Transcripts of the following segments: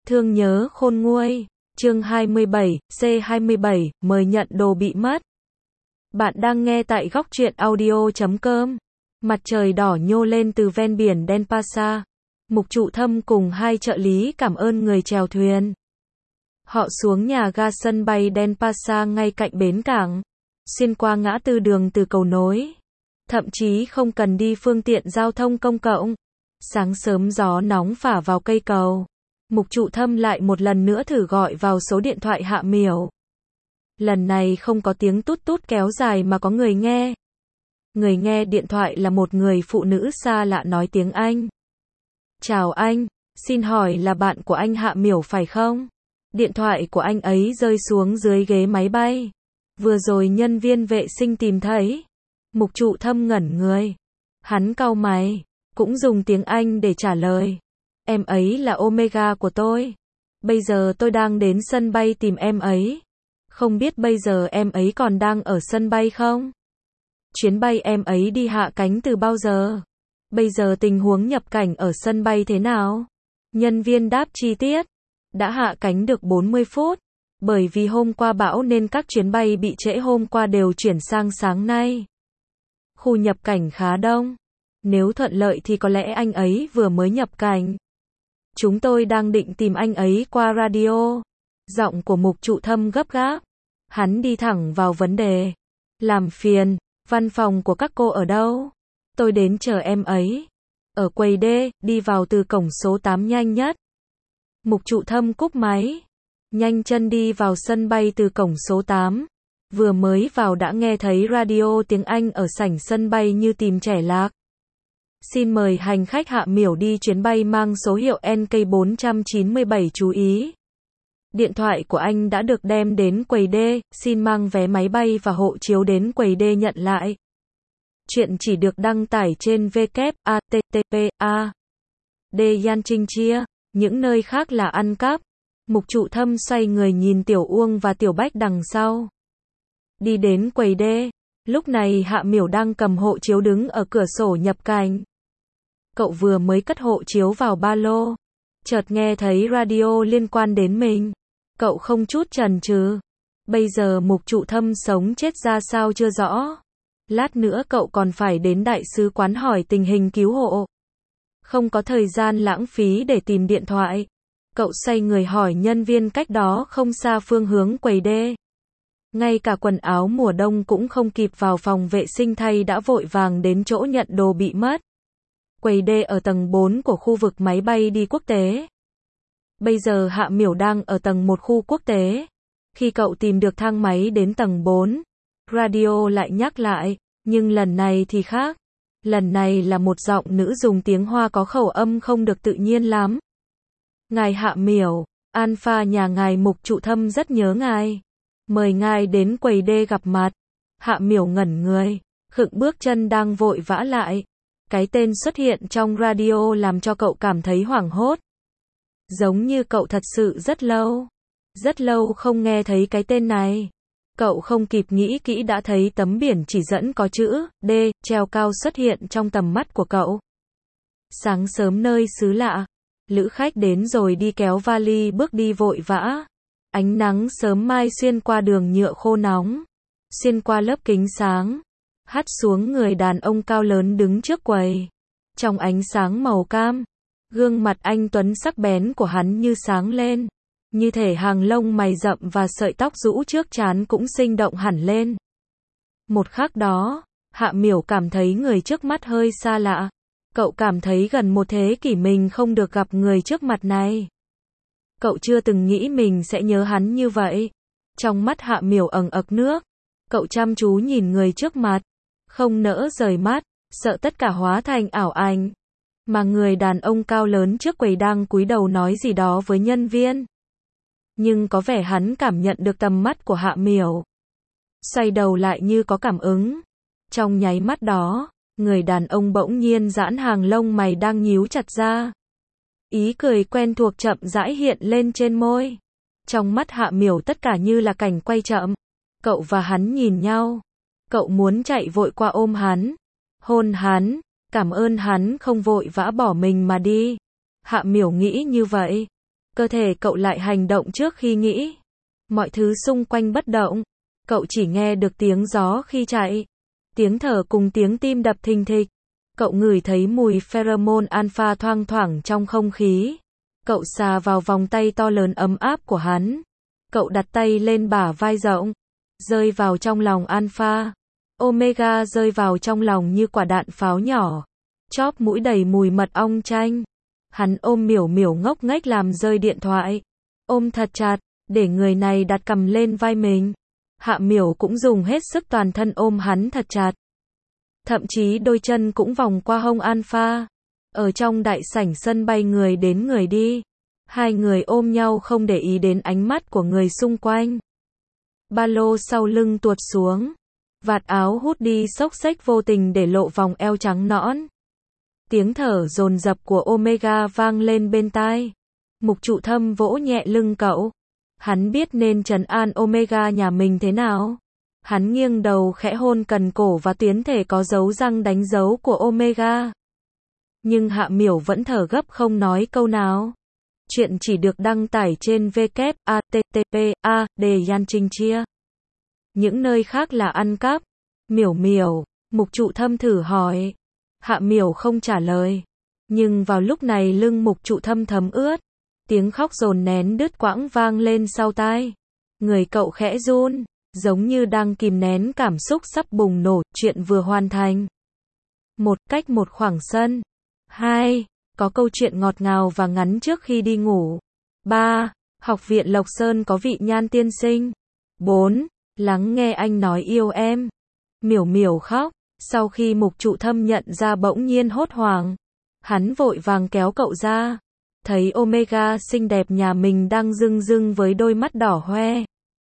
Thương nhớ khôn nguôi. Chương 27, C27, mời nhận đồ bị mất. Bạn đang nghe tại góc truyện audio.com. Mặt trời đỏ nhô lên từ ven biển Denpasar. Mục Trụ Thâm cùng hai trợ lý cảm ơn người chèo thuyền. Họ xuống nhà ga sân bay Denpasar ngay cạnh bến cảng, xuyên qua ngã tư đường từ cầu nối. Thậm chí không cần đi phương tiện giao thông công cộng. Sáng sớm gió nóng phả vào cây cầu. Mục Trụ Thâm lại một lần nữa thử gọi vào số điện thoại Hạ Miểu. Lần này không có tiếng tút tút kéo dài mà có người nghe. Người nghe điện thoại là một người phụ nữ xa lạ nói tiếng Anh. Chào anh, xin hỏi là bạn của anh Hạ Miểu phải không? Điện thoại của anh ấy rơi xuống dưới ghế máy bay. Vừa rồi nhân viên vệ sinh tìm thấy. Mục Trụ Thâm ngẩn người. Hắn cau mày, cũng dùng tiếng Anh để trả lời. Em ấy là Omega của tôi. Bây giờ tôi đang đến sân bay tìm em ấy. Không biết bây giờ em ấy còn đang ở sân bay không? Chuyến bay em ấy đi hạ cánh từ bao giờ? Bây giờ tình huống nhập cảnh ở sân bay thế nào? Nhân viên đáp chi tiết. Đã hạ cánh được 40 phút. Bởi vì hôm qua bão nên các chuyến bay bị trễ hôm qua đều chuyển sang sáng nay. Khu nhập cảnh khá đông. Nếu thuận lợi thì có lẽ anh ấy vừa mới nhập cảnh. Chúng tôi đang định tìm anh ấy qua radio. Giọng của Mục Trụ Thâm gấp gáp. Hắn đi thẳng vào vấn đề. Làm phiền, văn phòng của các cô ở đâu? Tôi đến chờ em ấy. Ở quầy D, đi vào từ cổng số 8 nhanh nhất. Mục Trụ Thâm cúp máy. Nhanh chân đi vào sân bay từ cổng số 8. Vừa mới vào đã nghe thấy radio tiếng Anh ở sảnh sân bay như tìm trẻ lạc. Xin mời hành khách Hạ Miểu đi chuyến bay mang số hiệu NK497 chú ý. Điện thoại của anh đã được đem đến quầy D, xin mang vé máy bay và hộ chiếu đến quầy D nhận lại. Chuyện chỉ được đăng tải trên www.http://a Yan Trinh Chia, những nơi khác là ăn cắp. Mục Trụ Thâm xoay người nhìn Tiểu Uông và Tiểu Bách đằng sau. Đi đến quầy D, lúc này Hạ Miểu đang cầm hộ chiếu đứng ở cửa sổ nhập cảnh. Cậu vừa mới cất hộ chiếu vào ba lô, chợt nghe thấy radio liên quan đến mình. Cậu không chút chần chừ. Bây giờ Mục Trụ Thâm sống chết ra sao chưa rõ. Lát nữa cậu còn phải đến đại sứ quán hỏi tình hình cứu hộ. Không có thời gian lãng phí để tìm điện thoại. Cậu xoay người hỏi nhân viên cách đó không xa phương hướng quầy D. Ngay cả quần áo mùa đông cũng không kịp vào phòng vệ sinh thay đã vội vàng đến chỗ nhận đồ bị mất. Quầy D ở tầng 4 của khu vực máy bay đi quốc tế. Bây giờ Hạ Miểu đang ở tầng 1 khu quốc tế. Khi cậu tìm được thang máy đến tầng 4, radio lại nhắc lại, nhưng lần này thì khác. Lần này là một giọng nữ dùng tiếng Hoa có khẩu âm không được tự nhiên lắm. Ngài Hạ Miểu, Alpha nhà ngài Mục Trụ Thâm rất nhớ ngài. Mời ngài đến quầy D gặp mặt. Hạ Miểu ngẩn người, khựng bước chân đang vội vã lại. Cái tên xuất hiện trong radio làm cho cậu cảm thấy hoảng hốt. Giống như cậu thật sự rất lâu không nghe thấy cái tên này. Cậu không kịp nghĩ kỹ đã thấy tấm biển chỉ dẫn có chữ D treo cao xuất hiện trong tầm mắt của cậu. Sáng sớm nơi xứ lạ, lữ khách đến rồi đi kéo vali bước đi vội vã. Ánh nắng sớm mai xuyên qua đường nhựa khô nóng, xuyên qua lớp kính sáng, hắt xuống người đàn ông cao lớn đứng trước quầy. Trong ánh sáng màu cam, gương mặt anh tuấn sắc bén của hắn như sáng lên, như thể hàng lông mày rậm và sợi tóc rũ trước trán cũng sinh động hẳn lên. Một khắc đó, Hạ Miểu cảm thấy người trước mắt hơi xa lạ. Cậu cảm thấy gần một thế kỷ mình không được gặp người trước mặt này. Cậu chưa từng nghĩ mình sẽ nhớ hắn như vậy. Trong mắt Hạ Miểu ẩn ực nước. Cậu chăm chú nhìn người trước mặt, không nỡ rời mắt, sợ tất cả hóa thành ảo ảnh. Mà người đàn ông cao lớn trước quầy đang cúi đầu nói gì đó với nhân viên. Nhưng có vẻ hắn cảm nhận được tầm mắt của Hạ Miểu. Xoay đầu lại như có cảm ứng. Trong nháy mắt đó, người đàn ông bỗng nhiên giãn hàng lông mày đang nhíu chặt ra. Ý cười quen thuộc chậm rãi hiện lên trên môi. Trong mắt Hạ Miểu tất cả như là cảnh quay chậm. Cậu và hắn nhìn nhau. Cậu muốn chạy vội qua ôm hắn, hôn hắn, cảm ơn hắn không vội vã bỏ mình mà đi. Hạ Miểu nghĩ như vậy. Cơ thể cậu lại hành động trước khi nghĩ. Mọi thứ xung quanh bất động. Cậu chỉ nghe được tiếng gió khi chạy. Tiếng thở cùng tiếng tim đập thình thịch. Cậu ngửi thấy mùi pheromone alpha thoang thoảng trong không khí. Cậu sờ vào vòng tay to lớn ấm áp của hắn. Cậu đặt tay lên bả vai rộng. Rơi vào trong lòng alpha. Omega rơi vào trong lòng như quả đạn pháo nhỏ. Chóp mũi đầy mùi mật ong chanh. Hắn ôm Miểu Miểu ngốc nghếch làm rơi điện thoại. Ôm thật chặt, để người này đặt cằm lên vai mình. Hạ Miểu cũng dùng hết sức toàn thân ôm hắn thật chặt. Thậm chí đôi chân cũng vòng qua hông alpha. Ở trong đại sảnh sân bay người đến người đi. Hai người ôm nhau không để ý đến ánh mắt của người xung quanh. Ba lô sau lưng tuột xuống. Vạt áo hút đi xốc xếch vô tình để lộ vòng eo trắng nõn. Tiếng thở dồn dập của Omega vang lên bên tai. Mục Trụ Thâm vỗ nhẹ lưng cậu. Hắn biết nên trấn an Omega nhà mình thế nào. Hắn nghiêng đầu khẽ hôn cần cổ và tuyến thể có dấu răng đánh dấu của Omega. Nhưng Hạ Miểu vẫn thở gấp không nói câu nào. Chuyện chỉ được đăng tải trên www.http://de Yan Trinh Chia. Những nơi khác là ăn cắp. Miểu Miểu, Mục Trụ Thâm thử hỏi. Hạ Miểu không trả lời. Nhưng vào lúc này lưng Mục Trụ Thâm thấm ướt. Tiếng khóc dồn nén đứt quãng vang lên sau tai. Người cậu khẽ run, giống như đang kìm nén cảm xúc sắp bùng nổ. Chuyện vừa hoàn thành. 1. Cách một khoảng sân. 2. Có câu chuyện ngọt ngào và ngắn trước khi đi ngủ. 3. Học viện Lộc Sơn có vị Nhan tiên sinh. 4. Lắng nghe anh nói yêu em. Miểu Miểu khóc. Sau khi Mục Trụ Thâm nhận ra bỗng nhiên hốt hoảng. Hắn vội vàng kéo cậu ra. Thấy Omega xinh đẹp nhà mình đang rưng rưng với đôi mắt đỏ hoe.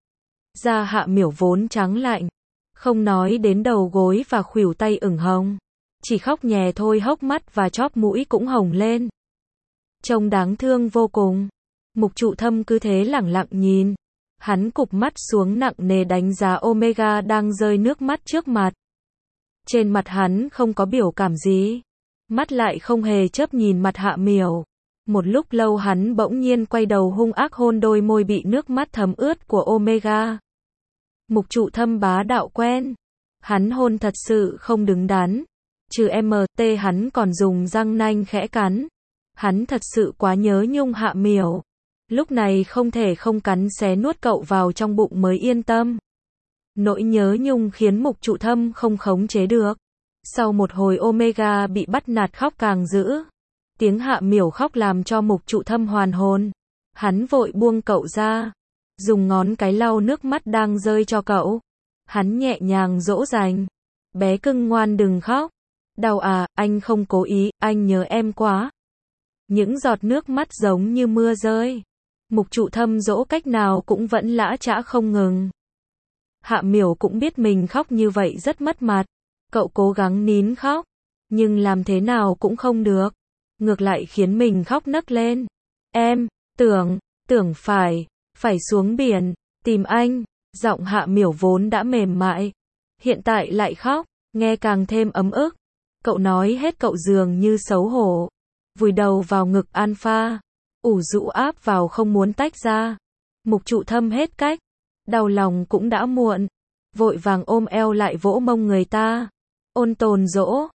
Da Hạ Miểu vốn trắng lạnh. Không nói đến đầu gối và khuỷu tay ửng hồng. Chỉ khóc nhè thôi hốc mắt và chóp mũi cũng hồng lên. Trông đáng thương vô cùng. Mục Trụ Thâm cứ thế lẳng lặng nhìn. Hắn cụp mắt xuống nặng nề đánh giá Omega đang rơi nước mắt trước mặt. Trên mặt hắn không có biểu cảm gì. Mắt lại không hề chớp nhìn mặt Hạ Miểu. Một lúc lâu hắn bỗng nhiên quay đầu hung ác hôn đôi môi bị nước mắt thấm ướt của Omega. Mục Trụ Thâm bá đạo quen. Hắn hôn thật sự không đứng đắn. Trừ MT hắn còn dùng răng nanh khẽ cắn. Hắn thật sự quá nhớ nhung Hạ Miểu. Lúc này không thể không cắn xé nuốt cậu vào trong bụng mới yên tâm. Nỗi nhớ nhung khiến Mục Trụ Thâm không khống chế được. Sau một hồi Omega bị bắt nạt khóc càng dữ. Tiếng Hạ Miểu khóc làm cho Mục Trụ Thâm hoàn hồn. Hắn vội buông cậu ra. Dùng ngón cái lau nước mắt đang rơi cho cậu. Hắn nhẹ nhàng dỗ dành. Bé cưng ngoan đừng khóc. Đau à, anh không cố ý, anh nhớ em quá. Những giọt nước mắt giống như mưa rơi. Mục Trụ Thâm dỗ cách nào cũng vẫn lã chã không ngừng. Hạ Miểu cũng biết mình khóc như vậy rất mất mặt. Cậu cố gắng nín khóc. Nhưng làm thế nào cũng không được. Ngược lại khiến mình khóc nấc lên. Em, tưởng phải xuống biển, tìm anh. Giọng Hạ Miểu vốn đã mềm mại. Hiện tại lại khóc, nghe càng thêm ấm ức. Cậu nói hết cậu dường như xấu hổ. Vùi đầu vào ngực alpha. Ủ rũ áp vào không muốn tách ra. Mục Trụ Thâm hết cách. Đau lòng cũng đã muộn. Vội vàng ôm eo lại vỗ mông người ta. Ôn tồn dỗ.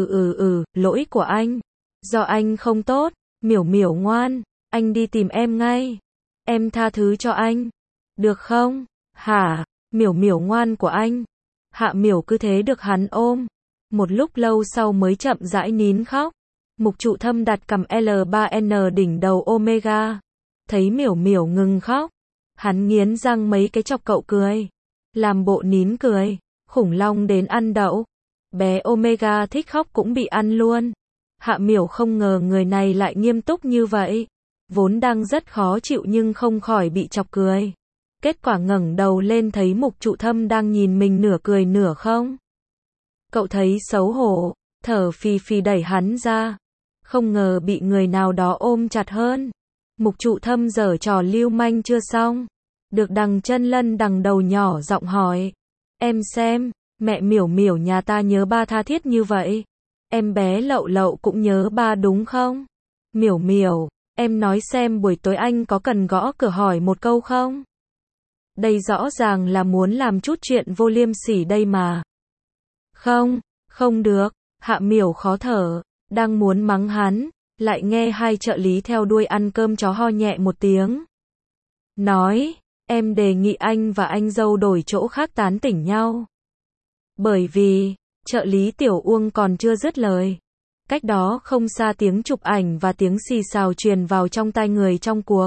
Lỗi của anh. Do anh không tốt. Miểu Miểu ngoan. Anh đi tìm em ngay. Em tha thứ cho anh. Được không? Hả? Miểu Miểu ngoan của anh. Hạ Miểu cứ thế được hắn ôm. Một lúc lâu sau mới chậm rãi nín khóc. Mục Trụ Thâm đặt cằm L3N đỉnh đầu Omega. Thấy Miểu Miểu ngừng khóc. Hắn nghiến răng mấy cái chọc cậu cười. Làm bộ nín cười. Khủng long đến ăn đậu. Bé Omega thích khóc cũng bị ăn luôn. Hạ Miểu không ngờ người này lại nghiêm túc như vậy. Vốn đang rất khó chịu nhưng không khỏi bị chọc cười. Kết quả ngẩng đầu lên thấy Mục Trụ Thâm đang nhìn mình nửa cười nửa không. Cậu thấy xấu hổ, thở phì phì đẩy hắn ra. Không ngờ bị người nào đó ôm chặt hơn. Mục Trụ Thâm giở trò lưu manh chưa xong. Được đằng chân lân đằng đầu nhỏ giọng hỏi. Em xem, mẹ Miểu Miểu nhà ta nhớ ba tha thiết như vậy. Em bé Lậu Lậu cũng nhớ ba đúng không? Miểu Miểu, Em nói xem buổi tối anh có cần gõ cửa hỏi một câu không? Đây rõ ràng là muốn làm chút chuyện vô liêm sỉ đây mà. Không, không được. Hạ Miểu khó thở, đang muốn mắng hắn, lại nghe hai trợ lý theo đuôi ăn cơm chó ho nhẹ một tiếng. Nói, em đề nghị anh và anh dâu đổi chỗ khác tán tỉnh nhau. Bởi vì, trợ lý Tiểu Uông còn chưa dứt lời. Cách đó không xa tiếng chụp ảnh và tiếng xì xào truyền vào trong tai người trong cuộc.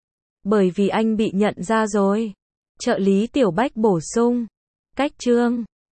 Bởi vì anh bị nhận ra rồi. Trợ lý Tiểu Bách bổ sung. Cách Trương.